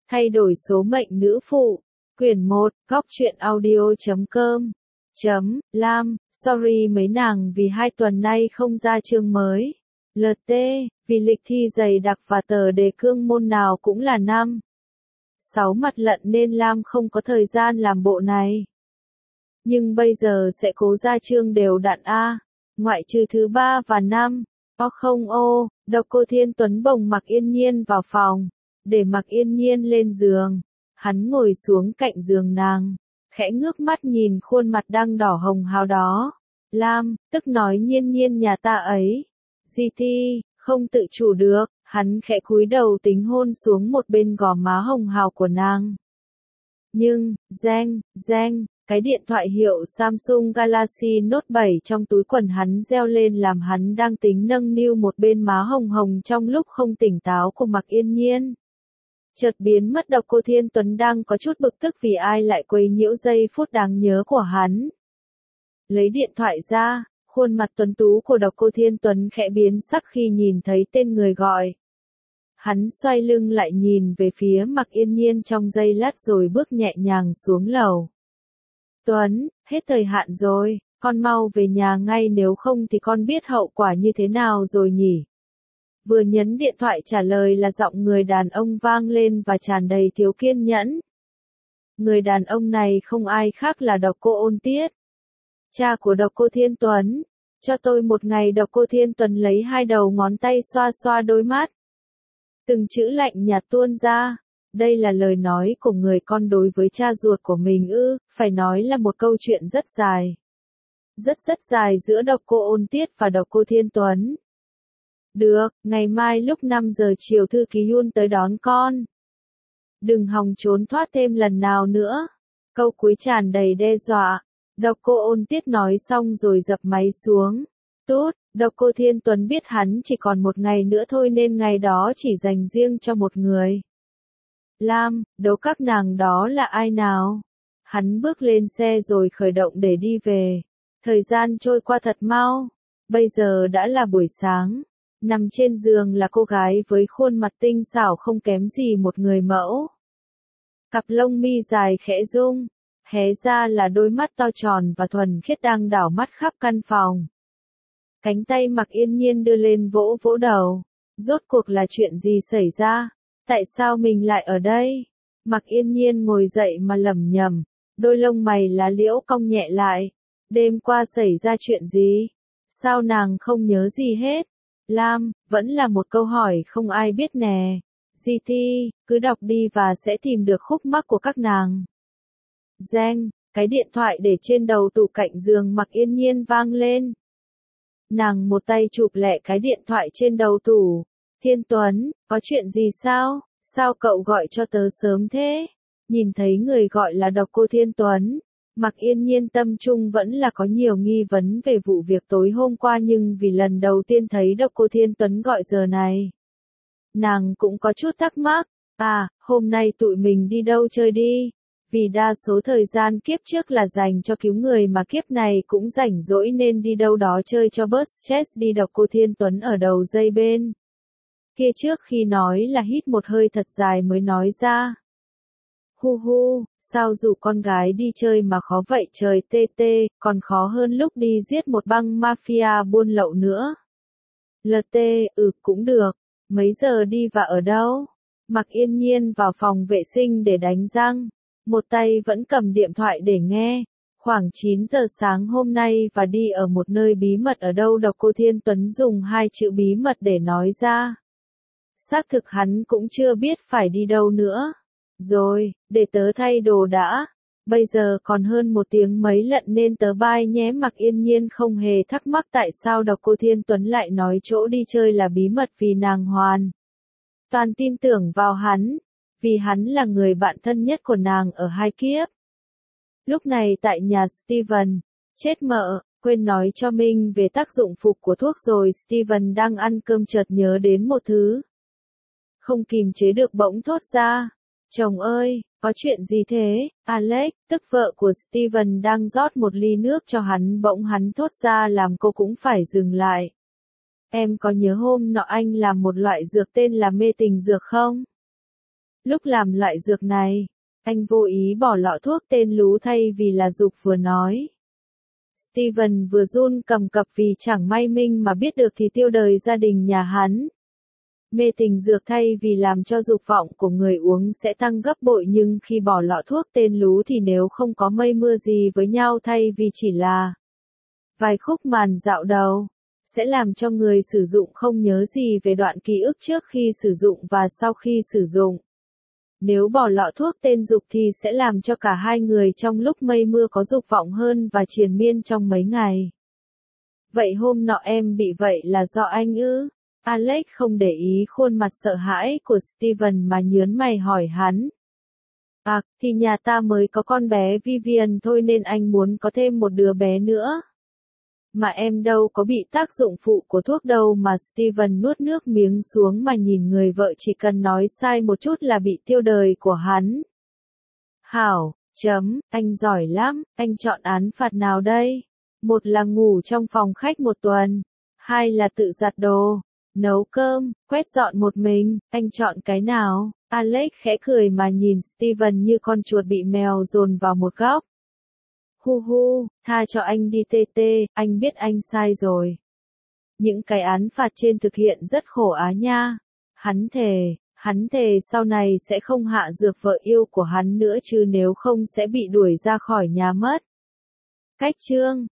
Thay đổi số mệnh nữ phụ. Quyển 1, góc truyện audio.com. Lam, sorry mấy nàng vì 2 tuần nay không ra chương mới. LT, vì lịch thi dày đặc và tờ đề cương môn nào cũng là 5, 6 mặt lận nên Lam không có thời gian làm bộ này. Nhưng bây giờ sẽ cố ra chương đều đặn A, ngoại trừ thứ 3 và 5. Độc Cô Thiên Tuấn bồng Mạc Yên Nhiên vào phòng, để Mạc Yên Nhiên lên giường. Hắn ngồi xuống cạnh giường nàng, khẽ ngước mắt nhìn khuôn mặt đang đỏ hồng hào đó. Lam, tức nói Nhiên Nhiên nhà ta ấy. GT, không tự chủ được, hắn khẽ cúi đầu tính hôn xuống một bên gò má hồng hào của nàng. Nhưng, cái điện thoại hiệu Samsung Galaxy Note 7 trong túi quần hắn reo lên làm hắn đang tính nâng niu một bên má hồng hồng trong lúc không tỉnh táo của Mạc Yên Nhiên. Chợt biến mất. Độc Cô Thiên Tuấn đang có chút bực tức vì ai lại quấy nhiễu giây phút đáng nhớ của hắn. Lấy điện thoại ra, khuôn mặt tuấn tú của Độc Cô Thiên Tuấn khẽ biến sắc khi nhìn thấy tên người gọi. Hắn xoay lưng lại nhìn về phía Mạc Yên Nhiên trong giây lát rồi bước nhẹ nhàng xuống lầu. Tuấn, hết thời hạn rồi, con mau về nhà ngay nếu không thì con biết hậu quả như thế nào rồi nhỉ. Vừa nhấn điện thoại trả lời là giọng người đàn ông vang lên và tràn đầy thiếu kiên nhẫn. Người đàn ông này không ai khác là Độc Cô Ôn Tiết, cha của Độc Cô Thiên Tuấn. Cho tôi một ngày. Độc Cô Thiên Tuấn lấy 2 đầu ngón tay xoa xoa đôi mắt. Từng chữ lạnh nhạt tuôn ra. Đây là lời nói của người con đối với cha ruột của mình ư? Phải nói là một câu chuyện rất dài. Rất dài giữa Độc Cô Ôn Tiết và Độc Cô Thiên Tuấn. Được, ngày mai lúc 5 giờ chiều thư ký Yun tới đón con. Đừng hòng trốn thoát thêm lần nào nữa. Câu cuối tràn đầy đe dọa. Độc Cô Ôn Tiết nói xong rồi dập máy xuống. Tút, Độc Cô Thiên Tuấn biết hắn chỉ còn một ngày nữa thôi nên ngày đó chỉ dành riêng cho một người. Lam, đố các nàng đó là ai nào? Hắn bước lên xe rồi khởi động để đi về. Thời gian trôi qua thật mau. Bây giờ đã là buổi sáng. Nằm trên giường là cô gái với khuôn mặt tinh xảo không kém gì một người mẫu. Cặp lông mi dài khẽ rung, hé ra là đôi mắt to tròn và thuần khiết đang đảo mắt khắp căn phòng. Cánh tay Mạc Yên Nhiên đưa lên vỗ vỗ đầu. Rốt cuộc là chuyện gì xảy ra? Tại sao mình lại ở đây? Mạc Yên Nhiên ngồi dậy mà lẩm nhẩm, đôi lông mày lá liễu cong nhẹ lại. Đêm qua xảy ra chuyện gì? Sao nàng không nhớ gì hết? Lam, vẫn là một câu hỏi không ai biết nè. GT, cứ đọc đi và sẽ tìm được khúc mắc của các nàng. Cái điện thoại để trên đầu tủ cạnh giường Mạc Yên Nhiên vang lên. Nàng một tay chụp lẹ cái điện thoại trên đầu tủ. Thiên Tuấn, có chuyện gì sao? Sao cậu gọi cho tớ sớm thế? Nhìn thấy người gọi là Độc Cô Thiên Tuấn. Mạc Yên Nhiên tâm trung vẫn là có nhiều nghi vấn về vụ việc tối hôm qua nhưng vì lần đầu tiên thấy Độc Cô Thiên Tuấn gọi giờ này. Nàng cũng có chút thắc mắc. Hôm nay tụi mình đi đâu chơi đi? Vì đa số thời gian kiếp trước là dành cho cứu người mà kiếp này cũng rảnh rỗi nên đi đâu đó chơi cho bớt stress đi. Độc Cô Thiên Tuấn ở đầu dây bên kia trước khi nói là hít một hơi thật dài mới nói ra. Sao rủ con gái đi chơi mà khó vậy trời tê, còn khó hơn lúc đi giết một băng mafia buôn lậu nữa. LT, cũng được. Mấy giờ đi và ở đâu? Mạc Yên Nhiên vào phòng vệ sinh để đánh răng. Một tay vẫn cầm điện thoại để nghe. Khoảng 9 giờ sáng hôm nay và đi ở một nơi bí mật ở đâu? Độc Cô Thiên Tuấn dùng 2 chữ bí mật để nói ra. Xác thực hắn cũng chưa biết phải đi đâu nữa. Rồi, để tớ thay đồ đã. Bây giờ còn hơn 1 tiếng mấy lận nên tớ bye nhé. Mạc Yên Nhiên không hề thắc mắc tại sao Độc Cô Thiên Tuấn lại nói chỗ đi chơi là bí mật vì nàng hoàn toàn tin tưởng vào hắn. Vì hắn là người bạn thân nhất của nàng ở 2 kiếp. Lúc này tại nhà Steven, chết mợ, quên nói cho Minh về tác dụng phụ của thuốc rồi. Steven đang ăn cơm chợt nhớ đến một thứ. Không kìm chế được bỗng thốt ra. Chồng ơi, có chuyện gì thế? Alex, tức vợ của Steven đang rót một ly nước cho hắn, bỗng hắn thốt ra làm cô cũng phải dừng lại. Em có nhớ hôm nọ anh làm một loại dược tên là mê tình dược không? Lúc làm loại dược này, anh vô ý bỏ lọ thuốc tên Lú thay vì là Dục vừa nói. Steven vừa run cầm cập vì chẳng may Minh mà biết được thì tiêu đời gia đình nhà hắn. Mê tình dược thay vì làm cho dục vọng của người uống sẽ tăng gấp bội, nhưng khi bỏ lọ thuốc tên Lú thì nếu không có mây mưa gì với nhau thay vì chỉ là vài khúc màn dạo đầu, sẽ làm cho người sử dụng không nhớ gì về đoạn ký ức trước khi sử dụng và sau khi sử dụng. Nếu bỏ lọ thuốc tên Dục thì sẽ làm cho cả hai người trong lúc mây mưa có dục vọng hơn và triền miên trong mấy ngày. Vậy hôm nọ em bị vậy là do anh ư? Alex không để ý khuôn mặt sợ hãi của Steven mà nhớn mày hỏi hắn. À, thì nhà ta mới có con bé Vivian thôi nên anh muốn có thêm một đứa bé nữa. Mà em đâu có bị tác dụng phụ của thuốc đâu mà. Steven nuốt nước miếng xuống mà nhìn người vợ, chỉ cần nói sai một chút là bị tiêu đời của hắn. Hảo, anh giỏi lắm, anh chọn án phạt nào đây? Một là ngủ trong phòng khách một tuần, hai là tự giặt đồ, nấu cơm, quét dọn một mình, anh chọn cái nào? Alex khẽ cười mà nhìn Steven như con chuột bị mèo dồn vào một góc. Hu hu, tha cho anh đi tê, anh biết anh sai rồi. Những cái án phạt trên thực hiện rất khổ á nha. Hắn thề sau này sẽ không hạ dược vợ yêu của hắn nữa chứ nếu không sẽ bị đuổi ra khỏi nhà mất. Cách chương